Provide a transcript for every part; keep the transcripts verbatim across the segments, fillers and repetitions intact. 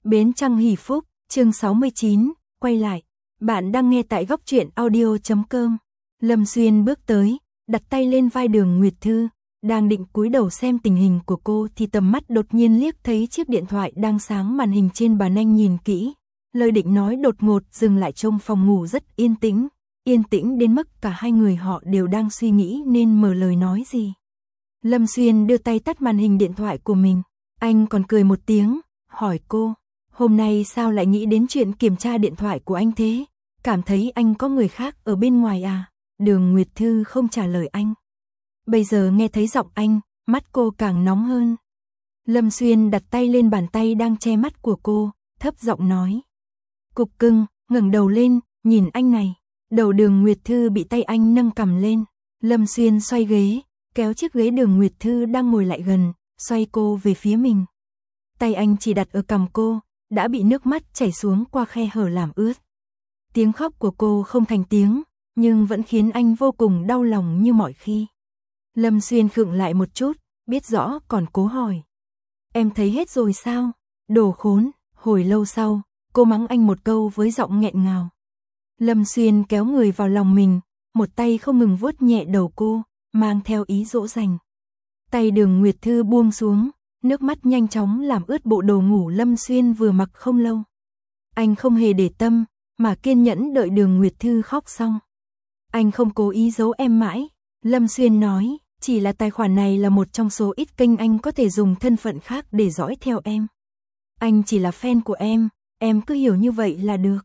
Bến Trăng Hỷ Phúc, chương sáu mươi chín, quay lại. Bạn đang nghe tại góc truyện audio chấm com. Lâm Xuyên bước tới, đặt tay lên vai Đường Nguyệt Thư, đang định cúi đầu xem tình hình của cô thì tầm mắt đột nhiên liếc thấy chiếc điện thoại đang sáng màn hình trên bàn. Anh nhìn kỹ, lời định nói đột ngột dừng lại. Trong phòng ngủ rất yên tĩnh, yên tĩnh đến mức cả hai người họ đều đang suy nghĩ nên mở lời nói gì. Lâm Xuyên đưa tay tắt màn hình điện thoại của mình, anh còn cười một tiếng, hỏi cô, hôm nay sao lại nghĩ đến chuyện kiểm tra điện thoại của anh thế? Cảm thấy anh có người khác ở bên ngoài à? Đường Nguyệt Thư không trả lời anh. Bây giờ nghe thấy giọng anh, mắt cô càng nóng hơn. Lâm Xuyên đặt tay lên bàn tay đang che mắt của cô, thấp giọng nói. Cục cưng, ngẩng đầu lên, nhìn anh này. Đầu Đường Nguyệt Thư bị tay anh nâng cầm lên. Lâm Xuyên xoay ghế, kéo chiếc ghế Đường Nguyệt Thư đang ngồi lại gần, xoay cô về phía mình. Tay anh chỉ đặt ở cằm cô, đã bị nước mắt chảy xuống qua khe hở làm ướt. Tiếng khóc của cô không thành tiếng, nhưng vẫn khiến anh vô cùng đau lòng như mọi khi. Lâm Xuyên khựng lại một chút, biết rõ còn cố hỏi. Em thấy hết rồi sao? Đồ khốn. Hồi lâu sau, cô mắng anh một câu với giọng nghẹn ngào. Lâm Xuyên kéo người vào lòng mình, một tay không ngừng vuốt nhẹ đầu cô, mang theo ý dỗ dành. Tay Đường Nguyệt Thư buông xuống, nước mắt nhanh chóng làm ướt bộ đồ ngủ Lâm Xuyên vừa mặc không lâu. Anh không hề để tâm, mà kiên nhẫn đợi Đường Nguyệt Thư khóc xong. Anh không cố ý giấu em mãi, Lâm Xuyên nói, chỉ là tài khoản này là một trong số ít kênh anh có thể dùng thân phận khác để dõi theo em. Anh chỉ là fan của em, em cứ hiểu như vậy là được.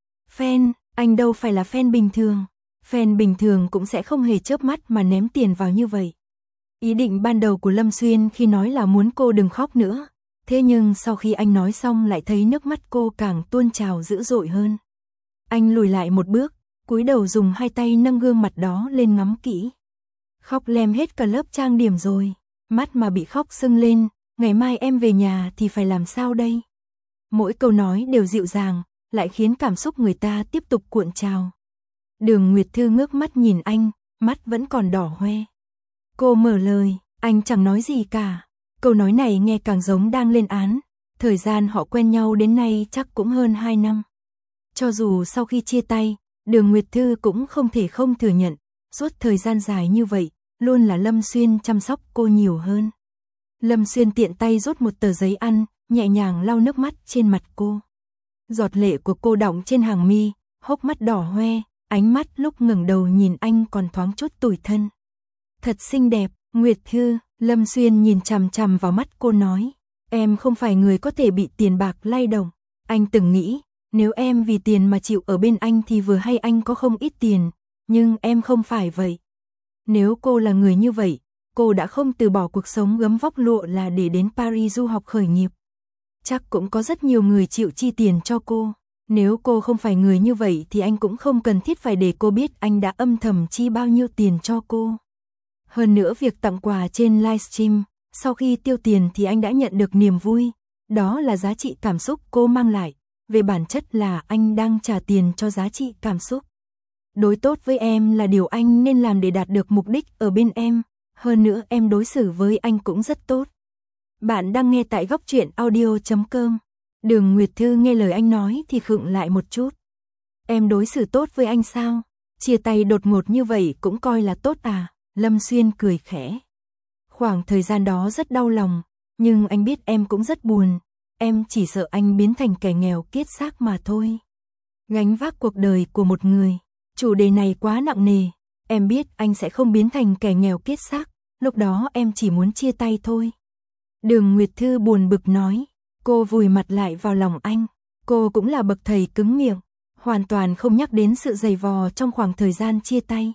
Fan, anh đâu phải là fan bình thường. Fan bình thường cũng sẽ không hề chớp mắt mà ném tiền vào như vậy. Ý định ban đầu của Lâm Xuyên khi nói là muốn cô đừng khóc nữa. Thế nhưng sau khi anh nói xong lại thấy nước mắt cô càng tuôn trào dữ dội hơn. Anh lùi lại một bước, cúi đầu dùng hai tay nâng gương mặt đó lên ngắm kỹ. Khóc lem hết cả lớp trang điểm rồi, mắt mà bị khóc sưng lên, ngày mai em về nhà thì phải làm sao đây? Mỗi câu nói đều dịu dàng, lại khiến cảm xúc người ta tiếp tục cuộn trào. Đường Nguyệt Thư ngước mắt nhìn anh, mắt vẫn còn đỏ hoe. Cô mở lời, anh chẳng nói gì cả. Câu nói này nghe càng giống đang lên án. Thời gian họ quen nhau đến nay chắc cũng hơn hai năm. Cho dù sau khi chia tay, Đường Nguyệt Thư cũng không thể không thừa nhận, suốt thời gian dài như vậy, luôn là Lâm Xuyên chăm sóc cô nhiều hơn. Lâm Xuyên tiện tay rút một tờ giấy ăn, nhẹ nhàng lau nước mắt trên mặt cô. Giọt lệ của cô đọng trên hàng mi, hốc mắt đỏ hoe, ánh mắt lúc ngẩng đầu nhìn anh còn thoáng chút tủi thân. Thật xinh đẹp, Nguyệt Thư. Lâm Xuyên nhìn chằm chằm vào mắt cô nói, em không phải người có thể bị tiền bạc lay động. Anh từng nghĩ, nếu em vì tiền mà chịu ở bên anh thì vừa hay anh có không ít tiền, nhưng em không phải vậy. Nếu cô là người như vậy, cô đã không từ bỏ cuộc sống gấm vóc lụa là để đến Paris du học khởi nghiệp. Chắc cũng có rất nhiều người chịu chi tiền cho cô. Nếu cô không phải người như vậy thì anh cũng không cần thiết phải để cô biết anh đã âm thầm chi bao nhiêu tiền cho cô. Hơn nữa việc tặng quà trên livestream, sau khi tiêu tiền thì anh đã nhận được niềm vui. Đó là giá trị cảm xúc cô mang lại. Về bản chất là anh đang trả tiền cho giá trị cảm xúc. Đối tốt với em là điều anh nên làm để đạt được mục đích ở bên em. Hơn nữa em đối xử với anh cũng rất tốt. Bạn đang nghe tại góc truyện audio chấm com. Đường Nguyệt Thư nghe lời anh nói thì khựng lại một chút. Em đối xử tốt với anh sao? Chia tay đột ngột như vậy cũng coi là tốt à? Lâm Xuyên cười khẽ. Khoảng thời gian đó rất đau lòng, nhưng anh biết em cũng rất buồn. Em chỉ sợ anh biến thành kẻ nghèo kiết xác mà thôi. Gánh vác cuộc đời của một người, chủ đề này quá nặng nề. Em biết anh sẽ không biến thành kẻ nghèo kiết xác, lúc đó em chỉ muốn chia tay thôi. Đường Nguyệt Thư buồn bực nói. Cô vùi mặt lại vào lòng anh. Cô cũng là bậc thầy cứng miệng, hoàn toàn không nhắc đến sự dày vò trong khoảng thời gian chia tay.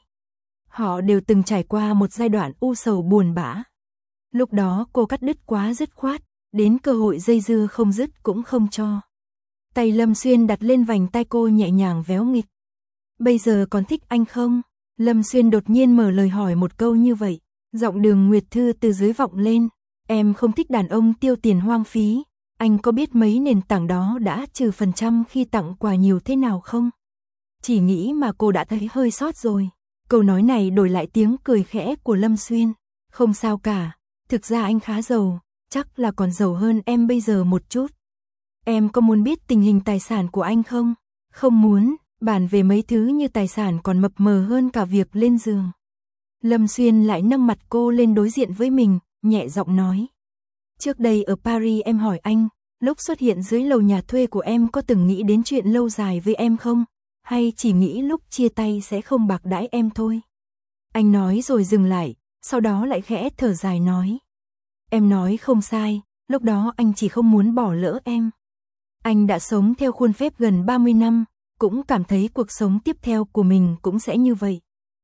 Họ đều từng trải qua một giai đoạn u sầu buồn bã. Lúc đó cô cắt đứt quá dứt khoát, đến cơ hội dây dưa không dứt cũng không cho. Tay Lâm Xuyên đặt lên vành tai cô nhẹ nhàng véo nghịch. Bây giờ còn thích anh không? Lâm Xuyên đột nhiên mở lời hỏi một câu như vậy. Giọng Đường Nguyệt Thư từ dưới vọng lên. Em không thích đàn ông tiêu tiền hoang phí. Anh có biết mấy nền tảng đó đã trừ phần trăm khi tặng quà nhiều thế nào không? Chỉ nghĩ mà cô đã thấy hơi sót rồi. Câu nói này đổi lại tiếng cười khẽ của Lâm Xuyên. Không sao cả, thực ra anh khá giàu, chắc là còn giàu hơn em bây giờ một chút. Em có muốn biết tình hình tài sản của anh không? Không muốn, bàn về mấy thứ như tài sản còn mập mờ hơn cả việc lên giường. Lâm Xuyên lại nâng mặt cô lên đối diện với mình, nhẹ giọng nói. Trước đây ở Paris em hỏi anh, lúc xuất hiện dưới lầu nhà thuê của em có từng nghĩ đến chuyện lâu dài với em không? Hay chỉ nghĩ lúc chia tay sẽ không bạc đãi em thôi? Anh nói rồi dừng lại, sau đó lại khẽ thở dài nói. Em nói không sai, lúc đó anh chỉ không muốn bỏ lỡ em. Anh đã sống theo khuôn phép gần ba mươi năm, cũng cảm thấy cuộc sống tiếp theo của mình cũng sẽ như vậy.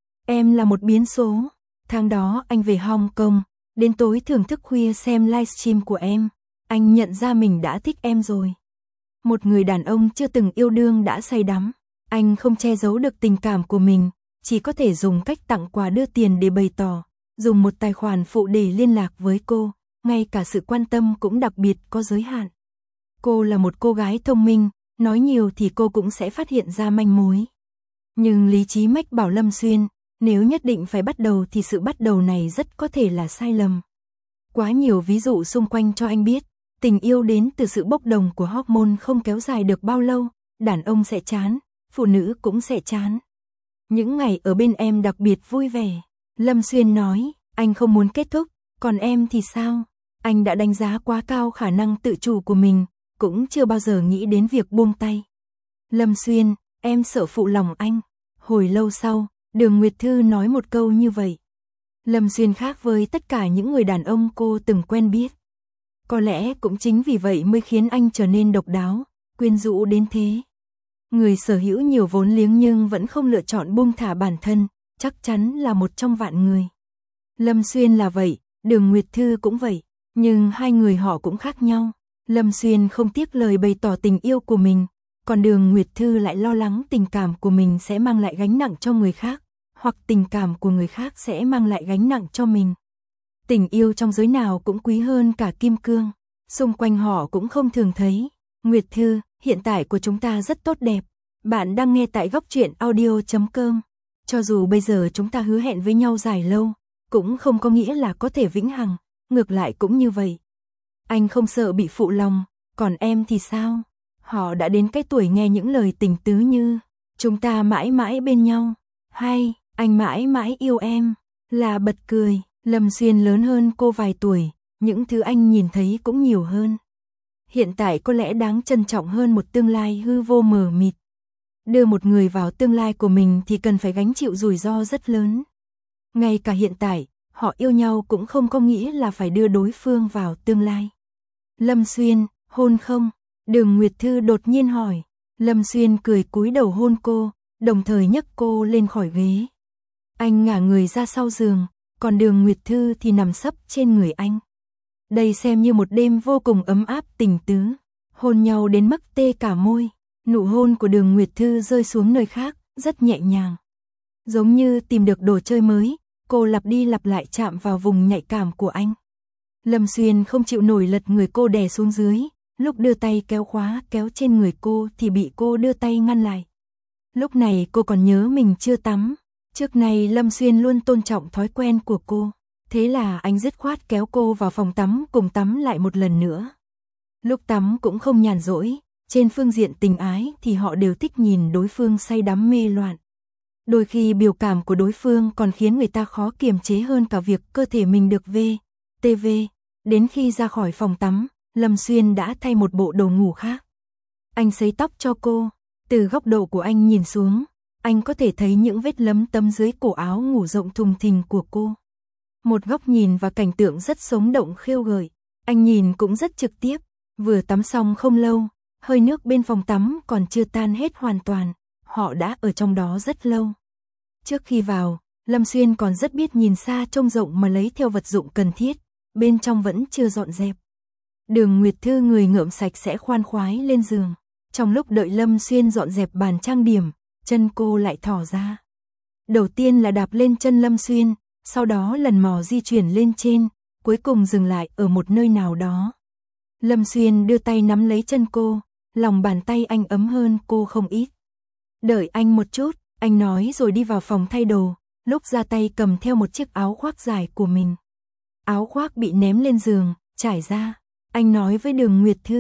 Em là một biến số. Tháng đó anh về Hong Kong, đến tối thưởng thức khuya xem livestream của em. Anh nhận ra mình đã thích em rồi. Một người đàn ông chưa từng yêu đương đã say đắm. Anh không che giấu được tình cảm của mình, chỉ có thể dùng cách tặng quà đưa tiền để bày tỏ, dùng một tài khoản phụ để liên lạc với cô, ngay cả sự quan tâm cũng đặc biệt có giới hạn. Cô là một cô gái thông minh, nói nhiều thì cô cũng sẽ phát hiện ra manh mối. Nhưng lý trí mách bảo Lâm Xuyên, nếu nhất định phải bắt đầu thì sự bắt đầu này rất có thể là sai lầm. Quá nhiều ví dụ xung quanh cho anh biết, tình yêu đến từ sự bốc đồng của hormone không kéo dài được bao lâu, đàn ông sẽ chán, phụ nữ cũng sẽ chán. Những ngày ở bên em đặc biệt vui vẻ. Lâm Xuyên nói, anh không muốn kết thúc, còn em thì sao? Anh đã đánh giá quá cao khả năng tự chủ của mình, cũng chưa bao giờ nghĩ đến việc buông tay. Lâm Xuyên, em sợ phụ lòng anh. Hồi lâu sau, Đường Nguyệt Thư nói một câu như vậy. Lâm Xuyên khác với tất cả những người đàn ông cô từng quen biết. Có lẽ cũng chính vì vậy mới khiến anh trở nên độc đáo, quyến rũ đến thế. Người sở hữu nhiều vốn liếng nhưng vẫn không lựa chọn buông thả bản thân, chắc chắn là một trong vạn người. Lâm Xuyên là vậy, Đường Nguyệt Thư cũng vậy, nhưng hai người họ cũng khác nhau. Lâm Xuyên không tiếc lời bày tỏ tình yêu của mình, còn Đường Nguyệt Thư lại lo lắng tình cảm của mình sẽ mang lại gánh nặng cho người khác, hoặc tình cảm của người khác sẽ mang lại gánh nặng cho mình. Tình yêu trong giới nào cũng quý hơn cả kim cương, xung quanh họ cũng không thường thấy. Nguyệt Thư, hiện tại của chúng ta rất tốt đẹp. Bạn đang nghe tại góc truyện audio chấm com. Cho dù bây giờ chúng ta hứa hẹn với nhau dài lâu, cũng không có nghĩa là có thể vĩnh hằng, ngược lại cũng như vậy. Anh không sợ bị phụ lòng, còn em thì sao? Họ đã đến cái tuổi nghe những lời tình tứ như chúng ta mãi mãi bên nhau, hay anh mãi mãi yêu em, là bật cười. Lâm Xuyên lớn hơn cô vài tuổi, những thứ anh nhìn thấy cũng nhiều hơn. Hiện tại có lẽ đáng trân trọng hơn một tương lai hư vô mờ mịt. Đưa một người vào tương lai của mình thì cần phải gánh chịu rủi ro rất lớn. Ngay cả hiện tại, họ yêu nhau cũng không có nghĩa là phải đưa đối phương vào tương lai. Lâm Xuyên, hôn không? Đường Nguyệt Thư đột nhiên hỏi. Lâm Xuyên cười cúi đầu hôn cô, đồng thời nhấc cô lên khỏi ghế. Anh ngả người ra sau giường, còn Đường Nguyệt Thư thì nằm sấp trên người anh. Đây xem như một đêm vô cùng ấm áp tình tứ, hôn nhau đến mức tê cả môi. Nụ hôn của Đường Nguyệt Thư rơi xuống nơi khác, rất nhẹ nhàng. Giống như tìm được đồ chơi mới, cô lặp đi lặp lại chạm vào vùng nhạy cảm của anh. Lâm Xuyên không chịu nổi lật người cô đè xuống dưới, lúc đưa tay kéo khóa kéo trên người cô thì bị cô đưa tay ngăn lại. Lúc này cô còn nhớ mình chưa tắm, trước này Lâm Xuyên luôn tôn trọng thói quen của cô. Thế là anh dứt khoát kéo cô vào phòng tắm cùng tắm lại một lần nữa. Lúc tắm cũng không nhàn rỗi, trên phương diện tình ái thì họ đều thích nhìn đối phương say đắm mê loạn. Đôi khi biểu cảm của đối phương còn khiến người ta khó kiềm chế hơn cả việc cơ thể mình được vê, tê vê. Đến khi ra khỏi phòng tắm, Lâm Xuyên đã thay một bộ đồ ngủ khác. Anh sấy tóc cho cô, từ góc độ của anh nhìn xuống, anh có thể thấy những vết lấm tấm dưới cổ áo ngủ rộng thùng thình của cô. Một góc nhìn và cảnh tượng rất sống động khêu gợi, anh nhìn cũng rất trực tiếp, vừa tắm xong không lâu, hơi nước bên phòng tắm còn chưa tan hết hoàn toàn, họ đã ở trong đó rất lâu. Trước khi vào, Lâm Xuyên còn rất biết nhìn xa trông rộng mà lấy theo vật dụng cần thiết, bên trong vẫn chưa dọn dẹp. Đường Nguyệt Thư người ngợm sạch sẽ khoan khoái lên giường, trong lúc đợi Lâm Xuyên dọn dẹp bàn trang điểm, chân cô lại thỏ ra. Đầu tiên là đạp lên chân Lâm Xuyên, sau đó lần mò di chuyển lên trên, cuối cùng dừng lại ở một nơi nào đó. Lâm Xuyên đưa tay nắm lấy chân cô, lòng bàn tay anh ấm hơn cô không ít. Đợi anh một chút, anh nói rồi đi vào phòng thay đồ, lúc ra tay cầm theo một chiếc áo khoác dài của mình. Áo khoác bị ném lên giường, trải ra. Anh nói với Đường Nguyệt Thư,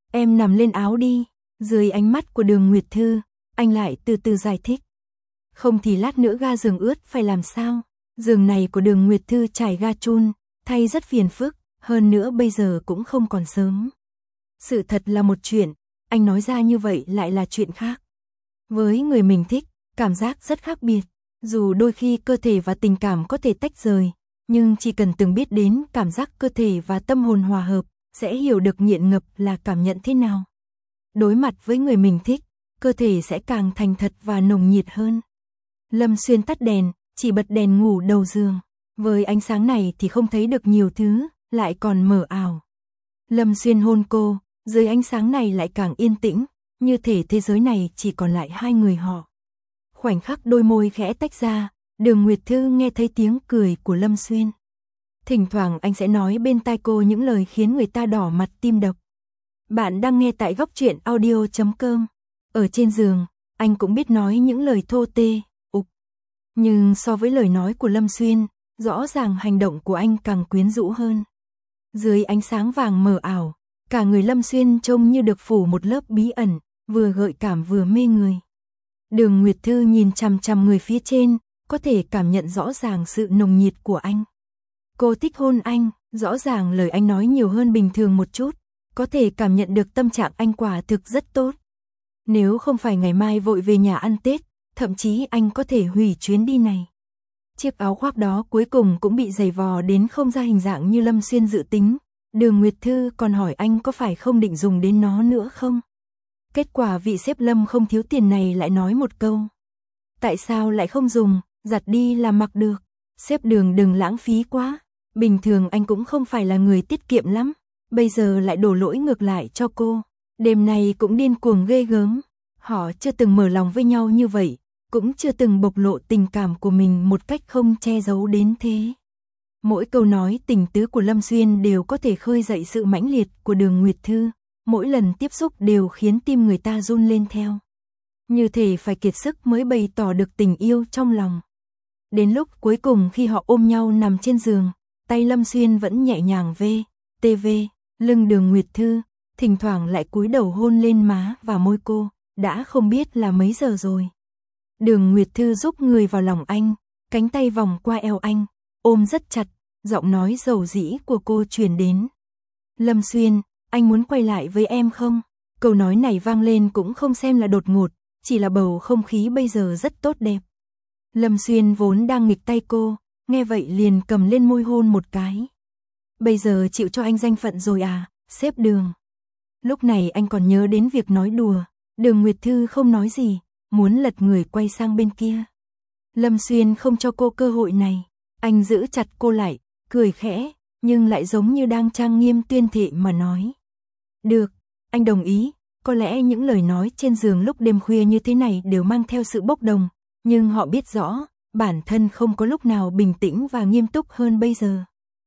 Em nằm lên áo đi. Dưới ánh mắt của Đường Nguyệt Thư, anh lại từ từ giải thích. Không thì lát nữa ga giường ướt phải làm sao? Giường này của Đường Nguyệt Thư trải ga chun, thay rất phiền phức, hơn nữa bây giờ cũng không còn sớm. Sự thật là một chuyện, anh nói ra như vậy lại là chuyện khác. Với người mình thích, cảm giác rất khác biệt. Dù đôi khi cơ thể và tình cảm có thể tách rời, nhưng chỉ cần từng biết đến cảm giác cơ thể và tâm hồn hòa hợp, sẽ hiểu được nghiện ngập là cảm nhận thế nào. Đối mặt với người mình thích, cơ thể sẽ càng thành thật và nồng nhiệt hơn. Lâm Xuyên tắt đèn, chỉ bật đèn ngủ đầu giường. Với ánh sáng này thì không thấy được nhiều thứ, lại còn mờ ảo. Lâm Xuyên hôn cô, dưới ánh sáng này lại càng yên tĩnh, như thể thế giới này chỉ còn lại hai người họ. Khoảnh khắc đôi môi khẽ tách ra, Đường Nguyệt Thư nghe thấy tiếng cười của Lâm Xuyên. Thỉnh thoảng anh sẽ nói bên tai cô những lời khiến người ta đỏ mặt tim đập. Bạn đang nghe tại góc truyện audio chấm com. Ở trên giường, anh cũng biết nói những lời thô tê, ục. Nhưng so với lời nói của Lâm Xuyên, rõ ràng hành động của anh càng quyến rũ hơn. Dưới ánh sáng vàng mờ ảo, cả người Lâm Xuyên trông như được phủ một lớp bí ẩn, vừa gợi cảm vừa mê người. Đường Nguyệt Thư nhìn chằm chằm người phía trên, có thể cảm nhận rõ ràng sự nồng nhiệt của anh. Cô thích hôn anh, rõ ràng lời anh nói nhiều hơn bình thường một chút, có thể cảm nhận được tâm trạng anh quả thực rất tốt. Nếu không phải ngày mai vội về nhà ăn Tết, thậm chí anh có thể hủy chuyến đi này. Chiếc áo khoác đó cuối cùng cũng bị giày vò đến không ra hình dạng như Lâm Xuyên dự tính. Đường Nguyệt Thư còn hỏi anh có phải không định dùng đến nó nữa không? Kết quả vị sếp Lâm không thiếu tiền này lại nói một câu. Tại sao lại không dùng, giặt đi là mặc được. Sếp Đường đừng lãng phí quá. Bình thường anh cũng không phải là người tiết kiệm lắm. Bây giờ lại đổ lỗi ngược lại cho cô. Đêm này cũng điên cuồng ghê gớm. Họ chưa từng mở lòng với nhau như vậy, cũng chưa từng bộc lộ tình cảm của mình một cách không che giấu đến thế. Mỗi câu nói tình tứ của Lâm Xuyên đều có thể khơi dậy sự mãnh liệt của Đường Nguyệt Thư, mỗi lần tiếp xúc đều khiến tim người ta run lên theo. Như thể phải kiệt sức mới bày tỏ được tình yêu trong lòng. Đến lúc cuối cùng khi họ ôm nhau nằm trên giường, tay Lâm Xuyên vẫn nhẹ nhàng vê, tê vê, lưng Đường Nguyệt Thư, thỉnh thoảng lại cúi đầu hôn lên má và môi cô, đã không biết là mấy giờ rồi. Đường Nguyệt Thư giúp người vào lòng anh, cánh tay vòng qua eo anh, ôm rất chặt, giọng nói dầu dĩ của cô truyền đến. Lâm Xuyên, anh muốn quay lại với em không? Câu nói này vang lên cũng không xem là đột ngột, chỉ là bầu không khí bây giờ rất tốt đẹp. Lâm Xuyên vốn đang nghịch tay cô, nghe vậy liền cầm lên môi hôn một cái. Bây giờ chịu cho anh danh phận rồi à, sếp Đường. Lúc này anh còn nhớ đến việc nói đùa, Đường Nguyệt Thư không nói gì, muốn lật người quay sang bên kia. Lâm Xuyên không cho cô cơ hội này, anh giữ chặt cô lại, cười khẽ, nhưng lại giống như đang trang nghiêm tuyên thệ mà nói. Được, anh đồng ý, có lẽ những lời nói trên giường lúc đêm khuya như thế này đều mang theo sự bốc đồng, nhưng họ biết rõ, bản thân không có lúc nào bình tĩnh và nghiêm túc hơn bây giờ.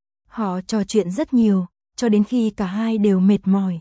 Họ trò chuyện rất nhiều, cho đến khi cả hai đều mệt mỏi.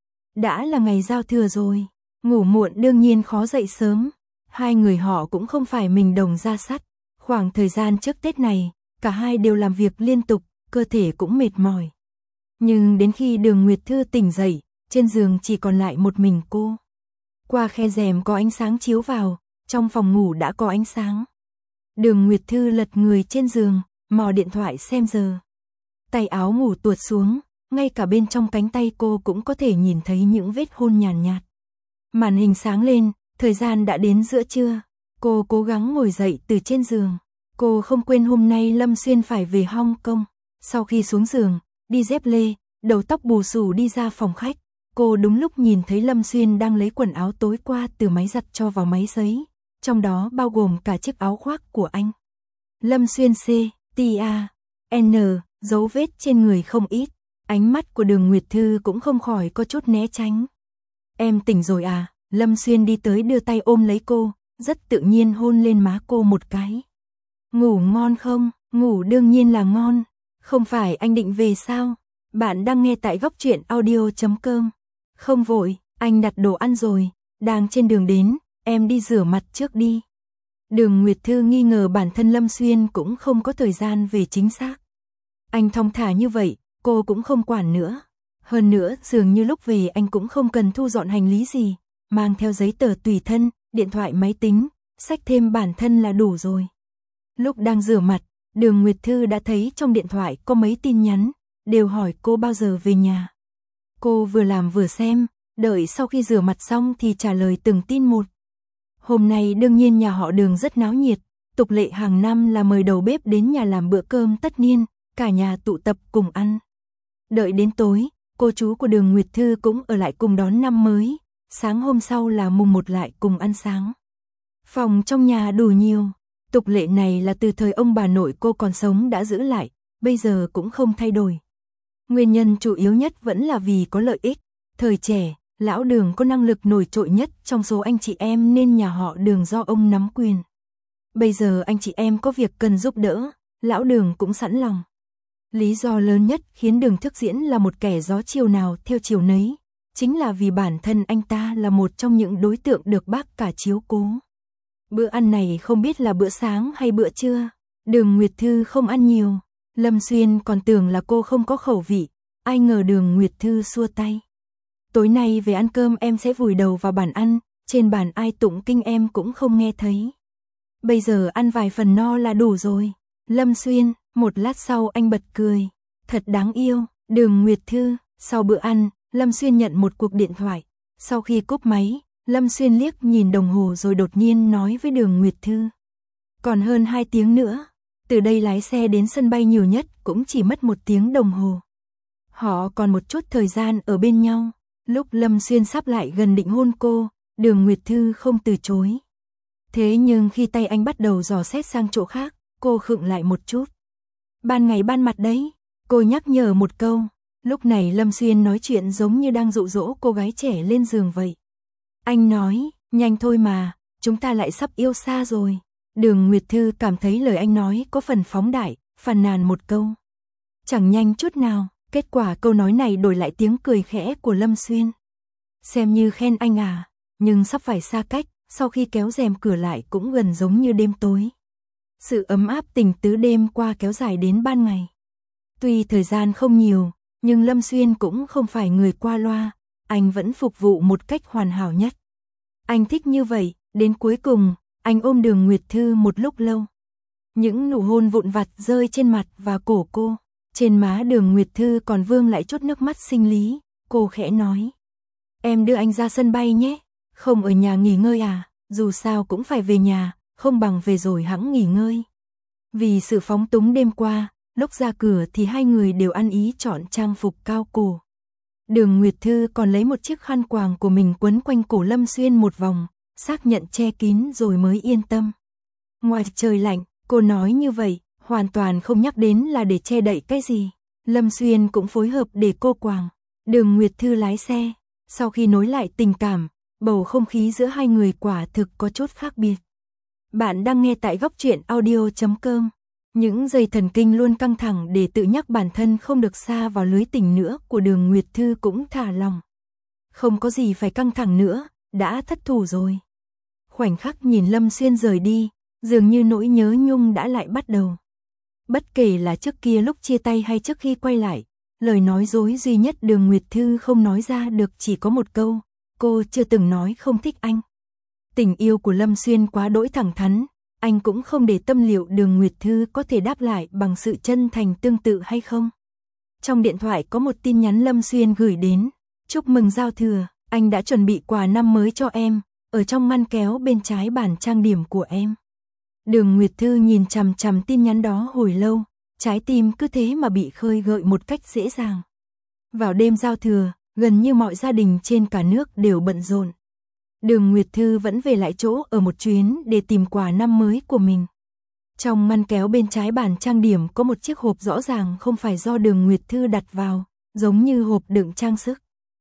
Đã là ngày giao thừa rồi, ngủ muộn đương nhiên khó dậy sớm. Hai người họ cũng không phải mình đồng ra sắt. Khoảng thời gian trước Tết này, cả hai đều làm việc liên tục, cơ thể cũng mệt mỏi. Nhưng đến khi Đường Nguyệt Thư tỉnh dậy, trên giường chỉ còn lại một mình cô. Qua khe rèm có ánh sáng chiếu vào, trong phòng ngủ đã có ánh sáng. Đường Nguyệt Thư lật người trên giường, mò điện thoại xem giờ. Tay áo ngủ tuột xuống, ngay cả bên trong cánh tay cô cũng có thể nhìn thấy những vết hôn nhàn nhạt, nhạt. Màn hình sáng lên, thời gian đã đến giữa trưa. Cô cố gắng ngồi dậy từ trên giường. Cô không quên hôm nay Lâm Xuyên phải về Hong Kong. Sau khi xuống giường, đi dép lê, đầu tóc bù xù đi ra phòng khách. Cô đúng lúc nhìn thấy Lâm Xuyên đang lấy quần áo tối qua từ máy giặt cho vào máy sấy, trong đó bao gồm cả chiếc áo khoác của anh. Lâm Xuyên C, T A, N, dấu vết trên người không ít. Ánh mắt của Đường Nguyệt Thư cũng không khỏi có chút né tránh. Em tỉnh rồi à? Lâm Xuyên đi tới đưa tay ôm lấy cô, rất tự nhiên hôn lên má cô một cái. Ngủ ngon không? Ngủ đương nhiên là ngon. Không phải anh định về sao? Bạn đang nghe tại góc truyện audio chấm com. Không vội, anh đặt đồ ăn rồi, đang trên đường đến, em đi rửa mặt trước đi. Đường Nguyệt Thư nghi ngờ bản thân Lâm Xuyên cũng không có thời gian về chính xác. Anh thong thả như vậy, cô cũng không quản nữa. Hơn nữa, dường như lúc về anh cũng không cần thu dọn hành lý gì, mang theo giấy tờ tùy thân, điện thoại máy tính, xách thêm bản thân là đủ rồi. Lúc đang rửa mặt, Đường Nguyệt Thư đã thấy trong điện thoại có mấy tin nhắn, đều hỏi cô bao giờ về nhà. Cô vừa làm vừa xem, đợi sau khi rửa mặt xong thì trả lời từng tin một. Hôm nay đương nhiên nhà họ Đường rất náo nhiệt, tục lệ hàng năm là mời đầu bếp đến nhà làm bữa cơm tất niên, cả nhà tụ tập cùng ăn. Đợi đến tối, cô chú của Đường Nguyệt Thư cũng ở lại cùng đón năm mới, sáng hôm sau là mùng một lại cùng ăn sáng. Phòng trong nhà đủ nhiều, tục lệ này là từ thời ông bà nội cô còn sống đã giữ lại, bây giờ cũng không thay đổi. Nguyên nhân chủ yếu nhất vẫn là vì có lợi ích, thời trẻ, lão Đường có năng lực nổi trội nhất trong số anh chị em nên nhà họ Đường do ông nắm quyền. Bây giờ anh chị em có việc cần giúp đỡ, lão Đường cũng sẵn lòng. Lý do lớn nhất khiến Đường Thức Diễn là một kẻ gió chiều nào theo chiều nấy, chính là vì bản thân anh ta là một trong những đối tượng được bác cả chiếu cố. Bữa ăn này không biết là bữa sáng hay bữa trưa, Đường Nguyệt Thư không ăn nhiều, Lâm Xuyên còn tưởng là cô không có khẩu vị, ai ngờ Đường Nguyệt Thư xua tay. Tối nay về ăn cơm em sẽ vùi đầu vào bàn ăn, trên bàn ai tụng kinh em cũng không nghe thấy. Bây giờ ăn vài phần no là đủ rồi. Lâm Xuyên, một lát sau anh bật cười. Thật đáng yêu, Đường Nguyệt Thư. Sau bữa ăn, Lâm Xuyên nhận một cuộc điện thoại. Sau khi cúp máy, Lâm Xuyên liếc nhìn đồng hồ rồi đột nhiên nói với Đường Nguyệt Thư. Còn hơn hai tiếng nữa, từ đây lái xe đến sân bay nhiều nhất cũng chỉ mất một tiếng đồng hồ. Họ còn một chút thời gian ở bên nhau. Lúc Lâm Xuyên sắp lại gần định hôn cô, Đường Nguyệt Thư không từ chối. Thế nhưng khi tay anh bắt đầu dò xét sang chỗ khác, cô khựng lại một chút. Ban ngày ban mặt đấy, cô nhắc nhở một câu. Lúc này Lâm Xuyên nói chuyện giống như đang dụ dỗ cô gái trẻ lên giường vậy. Anh nói, nhanh thôi mà, chúng ta lại sắp yêu xa rồi. Đường Nguyệt Thư cảm thấy lời anh nói có phần phóng đại, phàn nàn một câu. Chẳng nhanh chút nào, kết quả câu nói này đổi lại tiếng cười khẽ của Lâm Xuyên. Xem như khen anh à, nhưng sắp phải xa cách, sau khi kéo rèm cửa lại cũng gần giống như đêm tối. Sự ấm áp tình tứ đêm qua kéo dài đến ban ngày. Tuy thời gian không nhiều, nhưng Lâm Xuyên cũng không phải người qua loa, anh vẫn phục vụ một cách hoàn hảo nhất. Anh thích như vậy, đến cuối cùng, anh ôm Đường Nguyệt Thư một lúc lâu. Những nụ hôn vụn vặt rơi trên mặt và cổ cô, trên má Đường Nguyệt Thư còn vương lại chút nước mắt sinh lý, cô khẽ nói. Em đưa anh ra sân bay nhé, không ở nhà nghỉ ngơi à, dù sao cũng phải về nhà, không bằng về rồi hẵng nghỉ ngơi. Vì sự phóng túng đêm qua, lúc ra cửa thì hai người đều ăn ý chọn trang phục cao cổ. Đường Nguyệt Thư còn lấy một chiếc khăn quàng của mình quấn quanh cổ Lâm Xuyên một vòng, xác nhận che kín rồi mới yên tâm. Ngoài trời lạnh, cô nói như vậy, hoàn toàn không nhắc đến là để che đậy cái gì. Lâm Xuyên cũng phối hợp để cô quàng. Đường Nguyệt Thư lái xe, sau khi nối lại tình cảm, bầu không khí giữa hai người quả thực có chút khác biệt. Bạn đang nghe tại góc truyện audio chấm com. Những dây thần kinh luôn căng thẳng để tự nhắc bản thân không được sa vào lưới tình nữa của Đường Nguyệt Thư cũng thả lòng. Không có gì phải căng thẳng nữa, đã thất thủ rồi. Khoảnh khắc nhìn Lâm Xuyên rời đi, dường như nỗi nhớ nhung đã lại bắt đầu. Bất kể là trước kia lúc chia tay hay trước khi quay lại, lời nói dối duy nhất Đường Nguyệt Thư không nói ra được chỉ có một câu, cô chưa từng nói không thích anh. Tình yêu của Lâm Xuyên quá đỗi thẳng thắn, anh cũng không để tâm liệu Đường Nguyệt Thư có thể đáp lại bằng sự chân thành tương tự hay không. Trong điện thoại có một tin nhắn Lâm Xuyên gửi đến, chúc mừng giao thừa, anh đã chuẩn bị quà năm mới cho em, ở trong ngăn kéo bên trái bàn trang điểm của em. Đường Nguyệt Thư nhìn chằm chằm tin nhắn đó hồi lâu, trái tim cứ thế mà bị khơi gợi một cách dễ dàng. Vào đêm giao thừa, gần như mọi gia đình trên cả nước đều bận rộn. Đường Nguyệt Thư vẫn về lại chỗ ở một chuyến để tìm quà năm mới của mình. Trong ngăn kéo bên trái bàn trang điểm có một chiếc hộp rõ ràng không phải do Đường Nguyệt Thư đặt vào, giống như hộp đựng trang sức.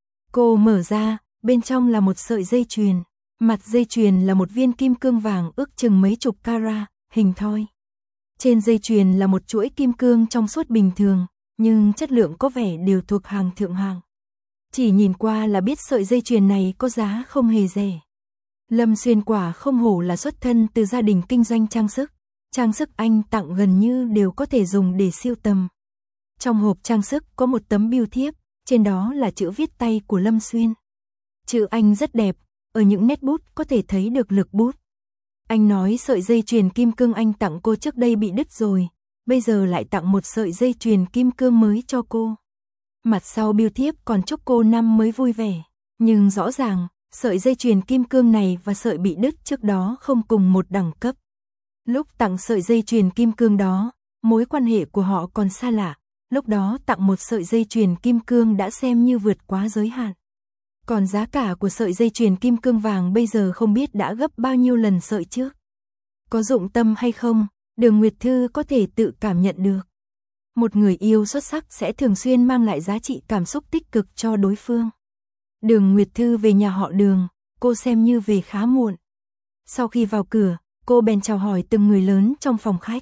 Cô mở ra, bên trong là một sợi dây chuyền. Mặt dây chuyền là một viên kim cương vàng ước chừng mấy chục carat, hình thoi. Trên dây chuyền là một chuỗi kim cương trong suốt bình thường, nhưng chất lượng có vẻ đều thuộc hàng thượng hạng. Chỉ nhìn qua là biết sợi dây chuyền này có giá không hề rẻ. Lâm Xuyên quả không hổ là xuất thân từ gia đình kinh doanh trang sức. Trang sức anh tặng gần như đều có thể dùng để siêu tầm. Trong hộp trang sức có một tấm bưu thiếp, trên đó là chữ viết tay của Lâm Xuyên. Chữ Anh rất đẹp, ở những nét bút có thể thấy được lực bút. Anh nói sợi dây chuyền kim cương anh tặng cô trước đây bị đứt rồi, bây giờ lại tặng một sợi dây chuyền kim cương mới cho cô. Mặt sau bưu thiếp còn chúc cô năm mới vui vẻ, nhưng rõ ràng, sợi dây chuyền kim cương này và sợi bị đứt trước đó không cùng một đẳng cấp. Lúc tặng sợi dây chuyền kim cương đó, mối quan hệ của họ còn xa lạ, lúc đó tặng một sợi dây chuyền kim cương đã xem như vượt quá giới hạn. Còn giá cả của sợi dây chuyền kim cương vàng bây giờ không biết đã gấp bao nhiêu lần sợi trước. Có dụng tâm hay không, Đường Nguyệt Thư có thể tự cảm nhận được. Một người yêu xuất sắc sẽ thường xuyên mang lại giá trị cảm xúc tích cực cho đối phương. Đường Nguyệt Thư về nhà họ Đường, cô xem như về khá muộn. Sau khi vào cửa, cô bèn chào hỏi từng người lớn trong phòng khách.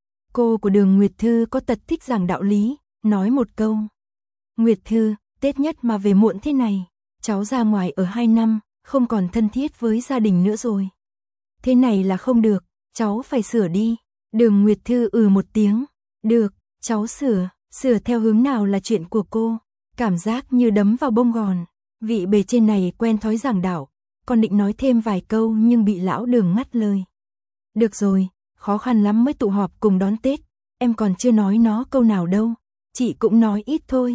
Cô của Đường Nguyệt Thư có tật thích giảng đạo lý, nói một câu. Nguyệt Thư, Tết nhất mà về muộn thế này, cháu ra ngoài ở hai năm, không còn thân thiết với gia đình nữa rồi. Thế này là không được, cháu phải sửa đi. Đường Nguyệt Thư ừ một tiếng. Được, cháu sửa, sửa theo hướng nào là chuyện của cô. Cảm giác như đấm vào bông gòn. Vị bề trên này quen thói giảng đạo, còn định nói thêm vài câu nhưng bị lão Đường ngắt lời. Được rồi, khó khăn lắm mới tụ họp cùng đón Tết, em còn chưa nói nó câu nào đâu, chị cũng nói ít thôi.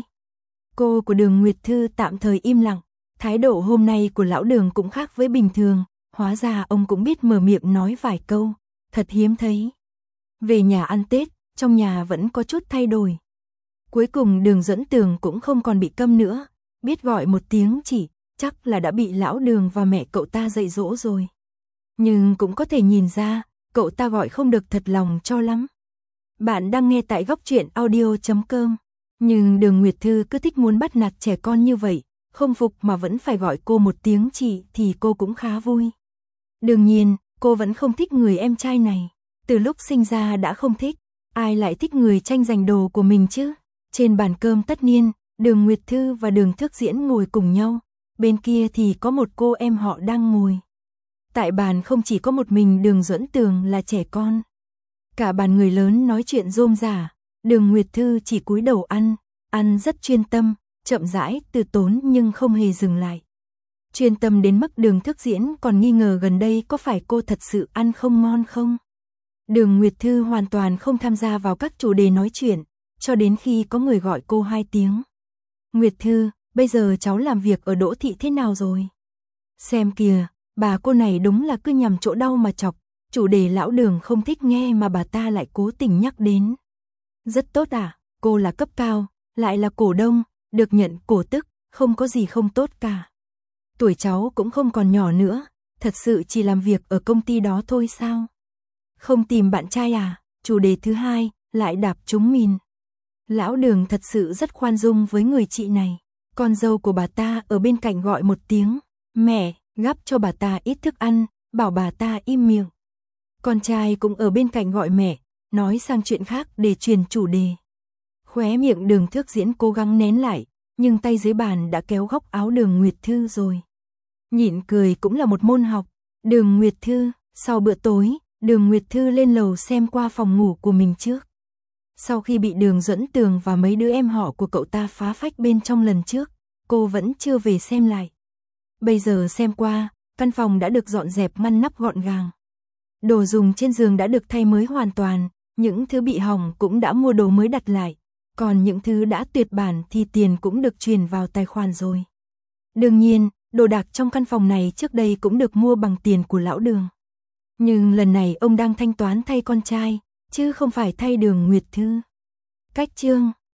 Cô của Đường Nguyệt Thư tạm thời im lặng, thái độ hôm nay của lão Đường cũng khác với bình thường, hóa ra ông cũng biết mở miệng nói vài câu, thật hiếm thấy. Về nhà ăn Tết, trong nhà vẫn có chút thay đổi. Cuối cùng Đường Dẫn Tường cũng không còn bị câm nữa, biết gọi một tiếng chỉ, chắc là đã bị lão Đường và mẹ cậu ta dạy dỗ rồi. Nhưng cũng có thể nhìn ra, cậu ta gọi không được thật lòng cho lắm. Bạn đang nghe tại góc truyện audio chấm com. Nhưng Đường Nguyệt Thư cứ thích muốn bắt nạt trẻ con như vậy, không phục mà vẫn phải gọi cô một tiếng chị thì cô cũng khá vui. Đương nhiên, cô vẫn không thích người em trai này. Từ lúc sinh ra đã không thích, ai lại thích người tranh giành đồ của mình chứ. Trên bàn cơm tất niên, Đường Nguyệt Thư và Đường Thước Diễn ngồi cùng nhau, bên kia thì có một cô em họ đang ngồi. Tại bàn không chỉ có một mình Đường Duẫn Tường là trẻ con. Cả bàn người lớn nói chuyện rôm rả, Đường Nguyệt Thư chỉ cúi đầu ăn, ăn rất chuyên tâm, chậm rãi, từ tốn nhưng không hề dừng lại. Chuyên tâm đến mức Đường Thước Diễn còn nghi ngờ gần đây có phải cô thật sự ăn không ngon không. Đường Nguyệt Thư hoàn toàn không tham gia vào các chủ đề nói chuyện, cho đến khi có người gọi cô hai tiếng. Nguyệt Thư, bây giờ cháu làm việc ở Đỗ Thị thế nào rồi? Xem kìa, bà cô này đúng là cứ nhằm chỗ đau mà chọc, chủ đề lão Đường không thích nghe mà bà ta lại cố tình nhắc đến. Rất tốt à, cô là cấp cao, lại là cổ đông, được nhận cổ tức, không có gì không tốt cả. Tuổi cháu cũng không còn nhỏ nữa, thật sự chỉ làm việc ở công ty đó thôi sao? Không tìm bạn trai à? Chủ đề thứ hai, lại đạp trúng mìn. Lão Đường thật sự rất khoan dung với người chị này. Con dâu của bà ta ở bên cạnh gọi một tiếng, mẹ, gắp cho bà ta ít thức ăn, bảo bà ta im miệng. Con trai cũng ở bên cạnh gọi mẹ, nói sang chuyện khác để truyền chủ đề. Khóe miệng Đường Thước Diễn cố gắng nén lại, nhưng tay dưới bàn đã kéo góc áo Đường Nguyệt Thư rồi. Nhịn cười cũng là một môn học. Đường Nguyệt Thư, sau bữa tối, Đường Nguyệt Thư lên lầu xem qua phòng ngủ của mình trước. Sau khi bị Đường Duẫn Tường và mấy đứa em họ của cậu ta phá phách bên trong lần trước, cô vẫn chưa về xem lại. Bây giờ xem qua, căn phòng đã được dọn dẹp ngăn nắp gọn gàng. Đồ dùng trên giường đã được thay mới hoàn toàn, những thứ bị hỏng cũng đã mua đồ mới đặt lại, còn những thứ đã tuyệt bản thì tiền cũng được truyền vào tài khoản rồi. Đương nhiên, đồ đạc trong căn phòng này trước đây cũng được mua bằng tiền của lão Đường. Nhưng lần này ông đang thanh toán thay con trai, chứ không phải thay Đường Nguyệt Thư. Cách chương